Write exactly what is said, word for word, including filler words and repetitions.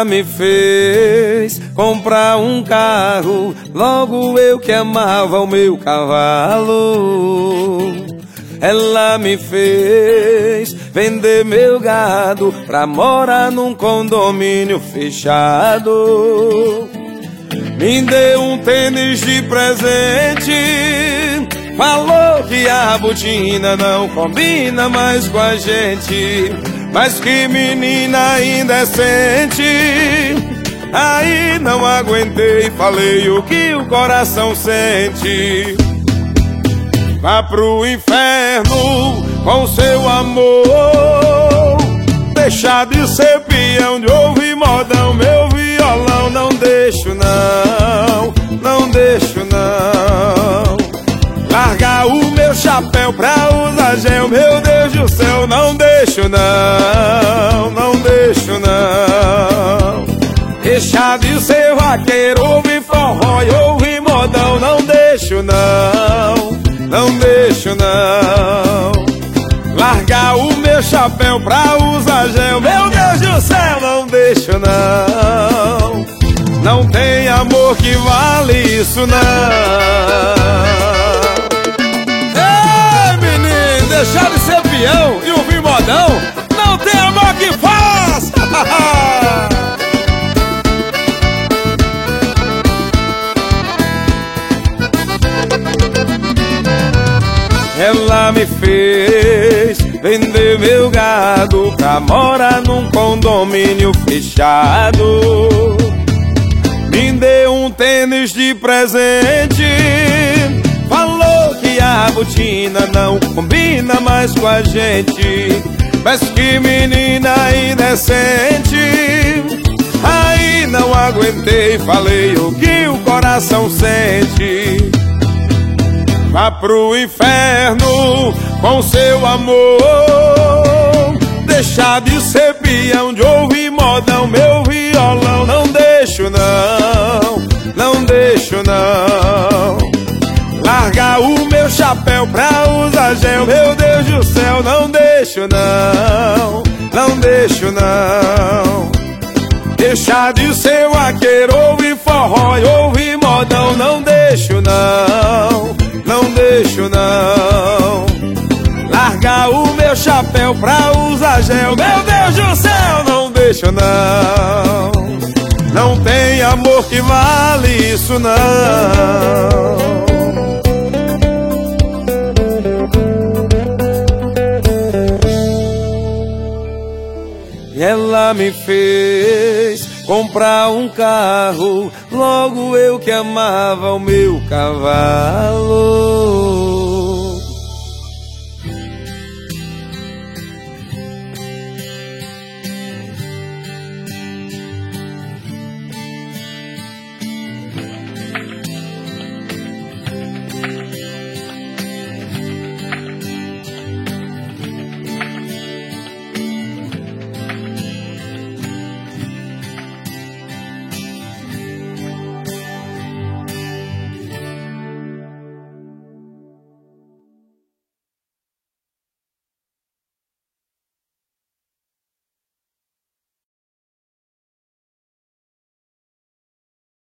Ela me fez comprar um carro, logo eu que amava o meu cavalo. Ela me fez vender meu gado pra morar num condomínio fechado. Me deu um tênis de presente, falou que a botina não combina mais com a gente. Mas que menina indecente, aí não aguentei, falei o que o coração sente. Vá pro inferno com seu amor, deixar de ser peão, de ouvir modão, meu violão. Não deixo não, não deixo não. Largar o meu chapéu pra usar gel, meu Deus do céu. Não deixo não, não deixo não. Deixar de ser vaqueiro, ouvir forró e ouvir modão. Não deixo não, não deixo não. Largar o meu chapéu pra usar gel, meu Deus do céu. Não deixo não. Não tem amor que vale isso não. Deixar de ser peão e ouvir modão, não tem amor que faz. Ela me fez vender meu gado pra morar num condomínio fechado. Me deu um tênis de presente, falou que a botina não combina mais com a gente. Mas que menina indecente, aí não aguentei, falei o que o coração sente. Vá pro inferno com seu amor, deixar de ser peão, de ouvir modão, meu violão. Não deixo não, não deixo não. Largar o meu chapéu pra usar gel, meu Deus do céu. Não deixo não, não deixo não. Deixar de ser vaqueiro, ouvir forró e ouvir modão. Não deixo não, não deixo não. Largar o meu chapéu pra usar gel, meu Deus do céu. Não deixo não. Não tem amor que vale isso não. Ela me fez comprar um carro, logo eu que amava o meu cavalo.